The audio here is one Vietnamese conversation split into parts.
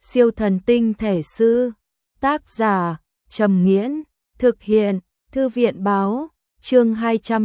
Siêu thần tinh thể sư. Tác giả Trầm Nghiễn. Thực hiện Thư viện Báo. Chương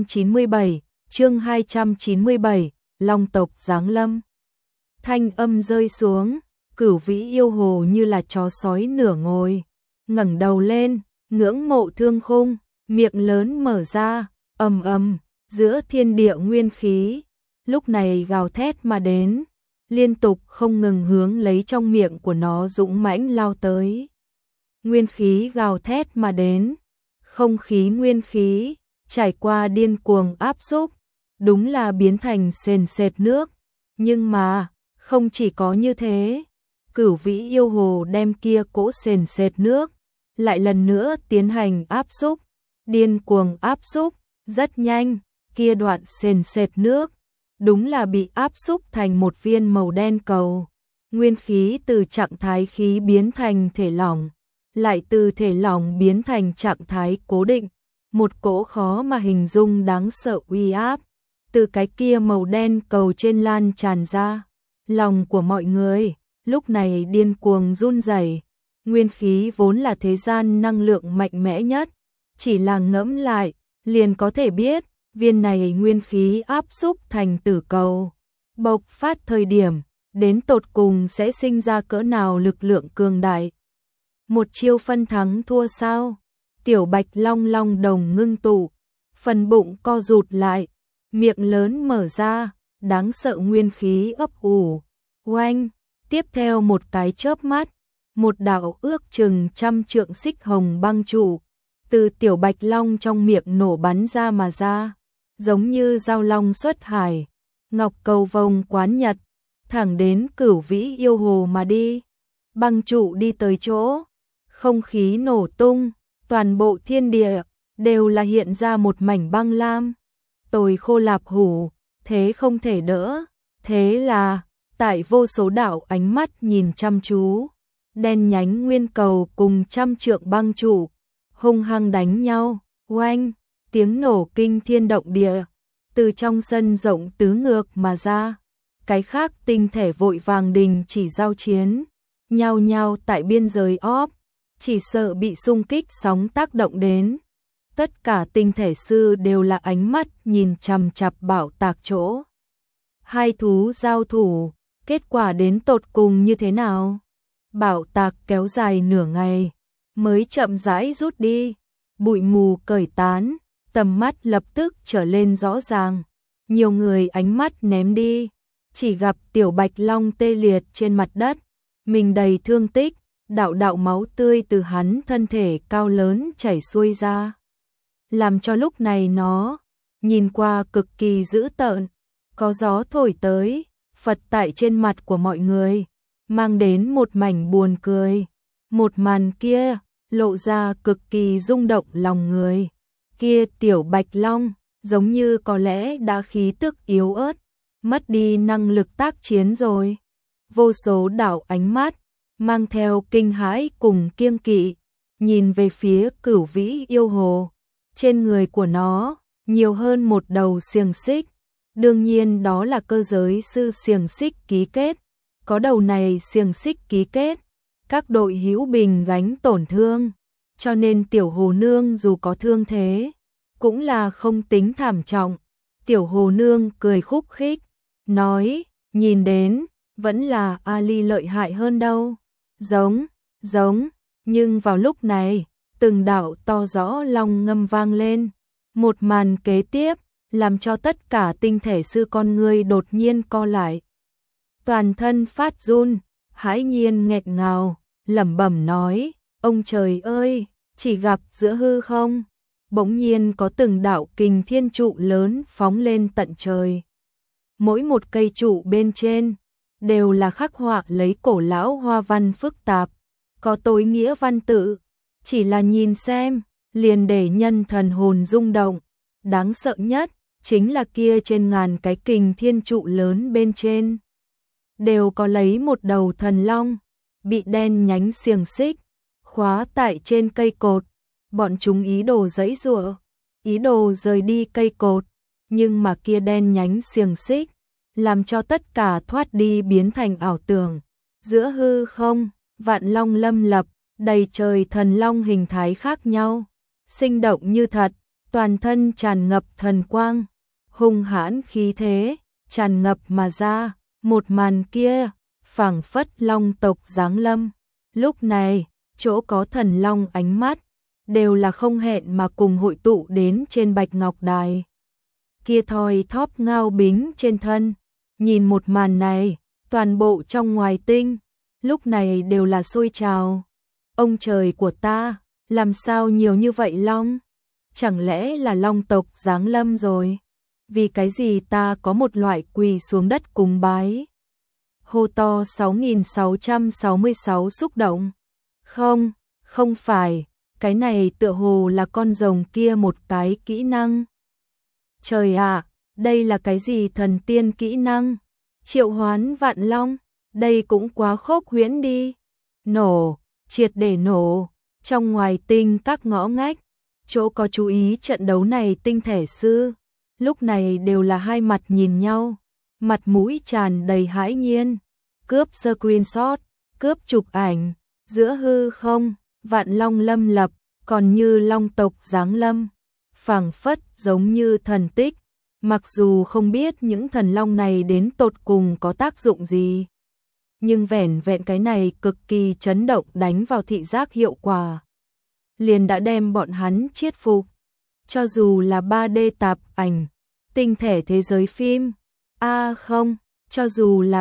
297, Long tộc giáng lâm. Thanh âm rơi xuống, Cửu Vĩ yêu hồ như là chó sói nửa ngồi, ngẩng đầu lên, ngưỡng mộ thương khung, miệng lớn mở ra, ầm ầm, giữa thiên địa nguyên khí, lúc này gào thét mà đến, liên tục không ngừng hướng lấy trong miệng của nó dũng mãnh lao tới. Nguyên khí gào thét mà đến, không khí nguyên khí, trải qua điên cuồng áp xúc, đúng là biến thành sền sệt nước, nhưng mà, không chỉ có như thế, Cửu Vĩ yêu hồ đem kia cỗ sền sệt nước, lại lần nữa tiến hành áp xúc, điên cuồng áp xúc, rất nhanh, kia đoạn sền sệt nước, đúng là bị áp xúc thành một viên màu đen cầu. Nguyên khí từ trạng thái khí biến thành thể lỏng, lại từ thể lỏng biến thành trạng thái cố định, một cỗ khó mà hình dung đáng sợ uy áp, từ cái kia màu đen cầu trên lan tràn ra. Lòng của mọi người lúc này điên cuồng run rẩy. Nguyên khí vốn là thế gian năng lượng mạnh mẽ nhất, chỉ là ngẫm lại liền có thể biết, viên này nguyên khí áp xúc thành tử cầu, bộc phát thời điểm, đến tột cùng sẽ sinh ra cỡ nào lực lượng cường đại. Một chiêu phân thắng thua sao? Tiểu Bạch Long long đồng ngưng tụ, phần bụng co rụt lại, miệng lớn mở ra, đáng sợ nguyên khí ấp ủ. Oanh, tiếp theo một cái chớp mắt, một đạo ước chừng 100 trượng xích hồng băng trụ từ Tiểu Bạch Long trong miệng nổ bắn ra mà ra, giống như giao long xuất hải, ngọc cầu vồng quán nhật, thẳng đến Cửu Vĩ yêu hồ mà đi. Băng trụ đi tới chỗ, không khí nổ tung, toàn bộ thiên địa đều là hiện ra một mảnh băng lam. Tồi khô lạp hủ, thế không thể đỡ, thế là tại vô số đạo ánh mắt nhìn chăm chú, đen nhánh nguyên cầu cùng 100 trượng băng trụ hung hăng đánh nhau. Oanh, tiếng nổ kinh thiên động địa, từ trong sân rộng tứ ngược mà ra. Cái khác tinh thể vội vàng đình chỉ giao chiến, nhao nhao tại biên giới óp, chỉ sợ bị xung kích sóng tác động đến. Tất cả tinh thể sư đều là ánh mắt nhìn chằm chằm bảo tạc chỗ. Hai thú giao thủ, kết quả đến tột cùng như thế nào? Bảo tạc kéo dài nửa ngày, mới chậm rãi rút đi, bụi mù cởi tán, tầm mắt lập tức trở lên rõ ràng. Nhiều người ánh mắt ném đi, chỉ gặp Tiểu Bạch Long tê liệt trên mặt đất, mình đầy thương tích, đạo đạo máu tươi từ hắn thân thể cao lớn chảy xuôi ra, làm cho lúc này nó nhìn qua cực kỳ dữ tợn. Có gió thổi tới, phật tại trên mặt của mọi người, mang đến một mảnh buồn cười. Một màn kia lộ ra cực kỳ rung động lòng người. Kia Tiểu Bạch Long giống như có lẽ đã khí tức yếu ớt, mất đi năng lực tác chiến rồi. Vô số đạo ánh mắt mang theo kinh hãi cùng kiêng kỵ nhìn về phía Cửu Vĩ yêu hồ. Trên người của nó nhiều hơn một đầu xiềng xích, đương nhiên đó là cơ giới sư xiềng xích ký kết. Có đầu này xiềng xích ký kết, các đội hữu bình gánh tổn thương, cho nên Tiểu Hồ Nương dù có thương thế, cũng là không tính thảm trọng. Tiểu Hồ Nương cười khúc khích, nói, nhìn đến, vẫn là Ali lợi hại hơn đâu. Giống, nhưng vào lúc này, từng đạo to rõ long ngâm vang lên. Một màn kế tiếp, làm cho tất cả tinh thể sư con người đột nhiên co lại. Toàn thân phát run, hãi nhiên nghẹt ngào, lẩm bẩm nói, ông trời ơi, chỉ gặp giữa hư không, bỗng nhiên có từng đạo kình thiên trụ lớn phóng lên tận trời. Mỗi một cây trụ bên trên, đều là khắc họa lấy cổ lão hoa văn phức tạp, có tối nghĩa văn tự, chỉ là nhìn xem, liền để nhân thần hồn rung động. Đáng sợ nhất, chính là kia trên ngàn cái kình thiên trụ lớn bên trên, đều có lấy một đầu thần long, bị đen nhánh xiềng xích khóa tại trên cây cột. Bọn chúng ý đồ giãy giụa, ý đồ rời đi cây cột, nhưng mà kia đen nhánh xiềng xích làm cho tất cả thoát đi biến thành ảo tưởng. Giữa hư không, vạn long lâm lập, đầy trời thần long hình thái khác nhau, sinh động như thật, toàn thân tràn ngập thần quang, hung hãn khí thế, tràn ngập mà ra, một màn kia, phảng phất long tộc giáng lâm. Lúc này, chỗ có thần long ánh mắt, đều là không hẹn mà cùng hội tụ đến trên bạch ngọc đài. Kia thoi thóp Ngao Bính trên thân, nhìn một màn này, toàn bộ trong ngoài tinh, lúc này đều là sôi trào. Ông trời của ta, làm sao nhiều như vậy long? Chẳng lẽ là long tộc giáng lâm rồi? Vì cái gì ta có một loại quỳ xuống đất cúng bái? Hô to 6666 xúc động. Không, không phải, cái này tựa hồ là con rồng kia một cái kỹ năng. Trời ạ, đây là cái gì thần tiên kỹ năng? Triệu hoán vạn long, đây cũng quá khốc huyễn đi. Nổ, triệt để nổ, trong ngoài tinh các ngõ ngách, chỗ có chú ý trận đấu này tinh thể sư, lúc này đều là hai mặt nhìn nhau, mặt mũi tràn đầy hãi nhiên, cướp screenshot, cướp chụp ảnh, giữa hư không, vạn long lâm lập, còn như long tộc giáng lâm, phảng phất giống như thần tích, mặc dù không biết những thần long này đến tột cùng có tác dụng gì. Nhưng vẻn vẹn cái này cực kỳ chấn động đánh vào thị giác hiệu quả, liền đã đem bọn hắn chiết phục. Cho dù là 3D tạp ảnh, tinh thể thế giới phim, không, cho dù là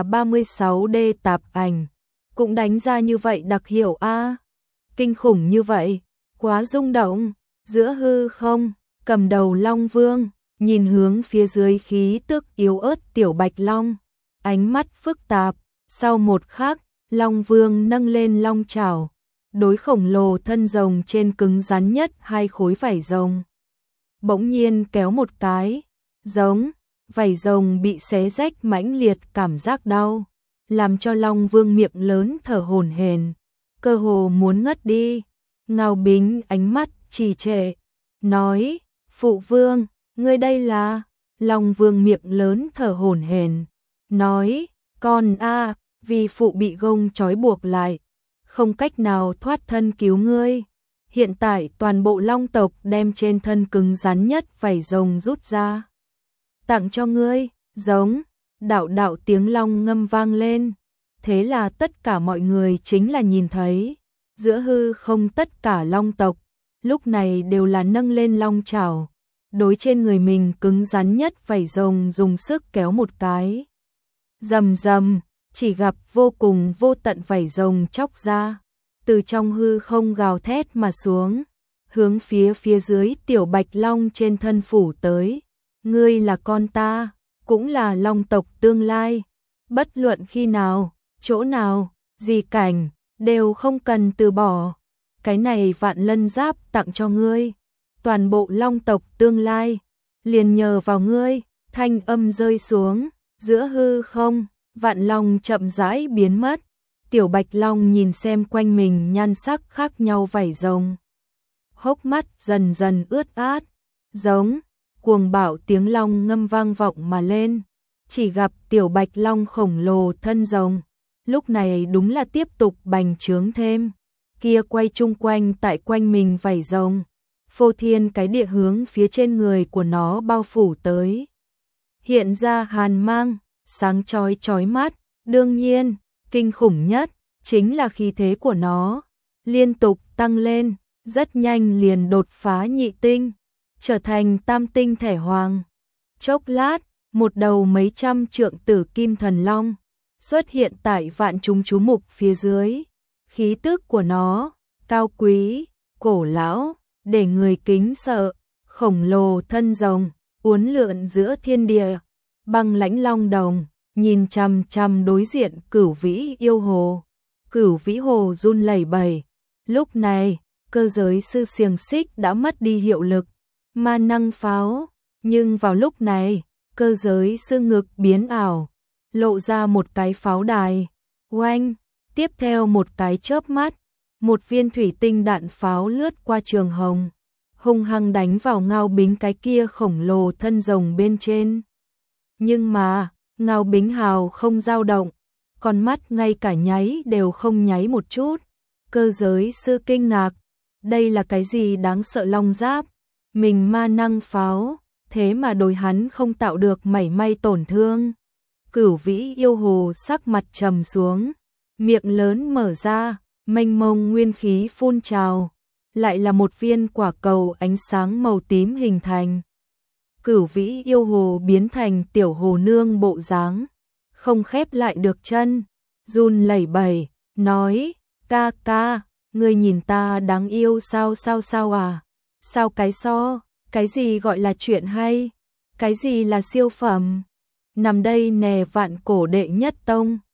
36D tạp ảnh, cũng đánh ra như vậy đặc hiệu kinh khủng như vậy, quá rung động. Giữa hư không, cầm đầu Long Vương, nhìn hướng phía dưới khí tức yếu ớt tiểu bạch long, ánh mắt phức tạp. Sau một khắc, Long Vương nâng lên long chảo, đối khổng lồ thân rồng trên cứng rắn nhất hai khối vảy rồng. Bỗng nhiên kéo một cái, giống, vảy rồng bị xé rách mãnh liệt cảm giác đau, làm cho Long Vương miệng lớn thở hổn hển, cơ hồ muốn ngất đi. Ngao Bính ánh mắt trì trệ, nói, phụ vương, ngươi đây là... Long Vương miệng lớn thở hổn hển, nói, con vì phụ bị gông trói buộc lại, không cách nào thoát thân cứu ngươi. Hiện tại toàn bộ long tộc đem trên thân cứng rắn nhất vảy rồng rút ra, tặng cho ngươi. Giống, đạo đạo tiếng long ngâm vang lên. Thế là tất cả mọi người chính là nhìn thấy, giữa hư không tất cả long tộc, lúc này đều là nâng lên long chảo, đối trên người mình cứng rắn nhất vảy rồng dùng sức kéo một cái. Rầm rầm, chỉ gặp vô cùng vô tận vảy rồng chóc ra, từ trong hư không gào thét mà xuống, hướng phía dưới tiểu bạch long trên thân phủ tới. Ngươi là con ta, cũng là long tộc tương lai, bất luận khi nào, chỗ nào, gì cảnh, đều không cần từ bỏ. Cái này vạn lân giáp tặng cho ngươi, toàn bộ long tộc tương lai, liền nhờ vào ngươi. Thanh âm rơi xuống, giữa hư không, vạn long chậm rãi biến mất. Tiểu bạch long nhìn xem quanh mình nhan sắc khác nhau vảy rồng, hốc mắt dần dần ướt át. Giống, cuồng bạo tiếng long ngâm vang vọng mà lên. Chỉ gặp tiểu bạch long khổng lồ thân rồng, lúc này đúng là tiếp tục bành trướng thêm. Kia quay chung quanh tại quanh mình vảy rồng, phô thiên cái địa hướng phía trên người của nó bao phủ tới. Hiện ra hàn mang, sáng chói chói mắt. Đương nhiên, kinh khủng nhất chính là khí thế của nó, liên tục tăng lên, rất nhanh liền đột phá nhị tinh, trở thành tam tinh thể hoàng. Chốc lát, một đầu mấy trăm trượng tử kim thần long xuất hiện tại vạn chúng chú mục phía dưới. Khí tức của nó cao quý, cổ lão, để người kính sợ. Khổng lồ thân rồng uốn lượn giữa thiên địa, băng lãnh long đồng nhìn chằm chằm đối diện Cửu Vĩ yêu hồ. Cửu Vĩ hồ run lẩy bẩy. Lúc này, cơ giới sư xiềng xích đã mất đi hiệu lực, ma năng pháo. Nhưng vào lúc này, cơ giới sư ngực biến ảo, lộ ra một cái pháo đài. Oanh, tiếp theo một cái chớp mắt, một viên thủy tinh đạn pháo lướt qua trường hồng, hung hăng đánh vào Ngao Bính cái kia khổng lồ thân rồng bên trên. Nhưng mà, Ngao Bính hào không dao động, con mắt ngay cả nháy đều không nháy một chút. Cơ giới sư kinh ngạc, đây là cái gì đáng sợ long giáp, mình ma năng pháo, thế mà đối hắn không tạo được mảy may tổn thương. Cửu Vĩ yêu hồ sắc mặt trầm xuống, miệng lớn mở ra, mênh mông nguyên khí phun trào, lại là một viên quả cầu ánh sáng màu tím hình thành. Cửu Vĩ yêu hồ biến thành tiểu hồ nương bộ dáng, không khép lại được chân, run lẩy bẩy, nói, ca ca, ngươi nhìn ta đáng yêu sao à, sao cái gì gọi là chuyện hay, cái gì là siêu phẩm, nằm đây nè vạn cổ đệ nhất tông.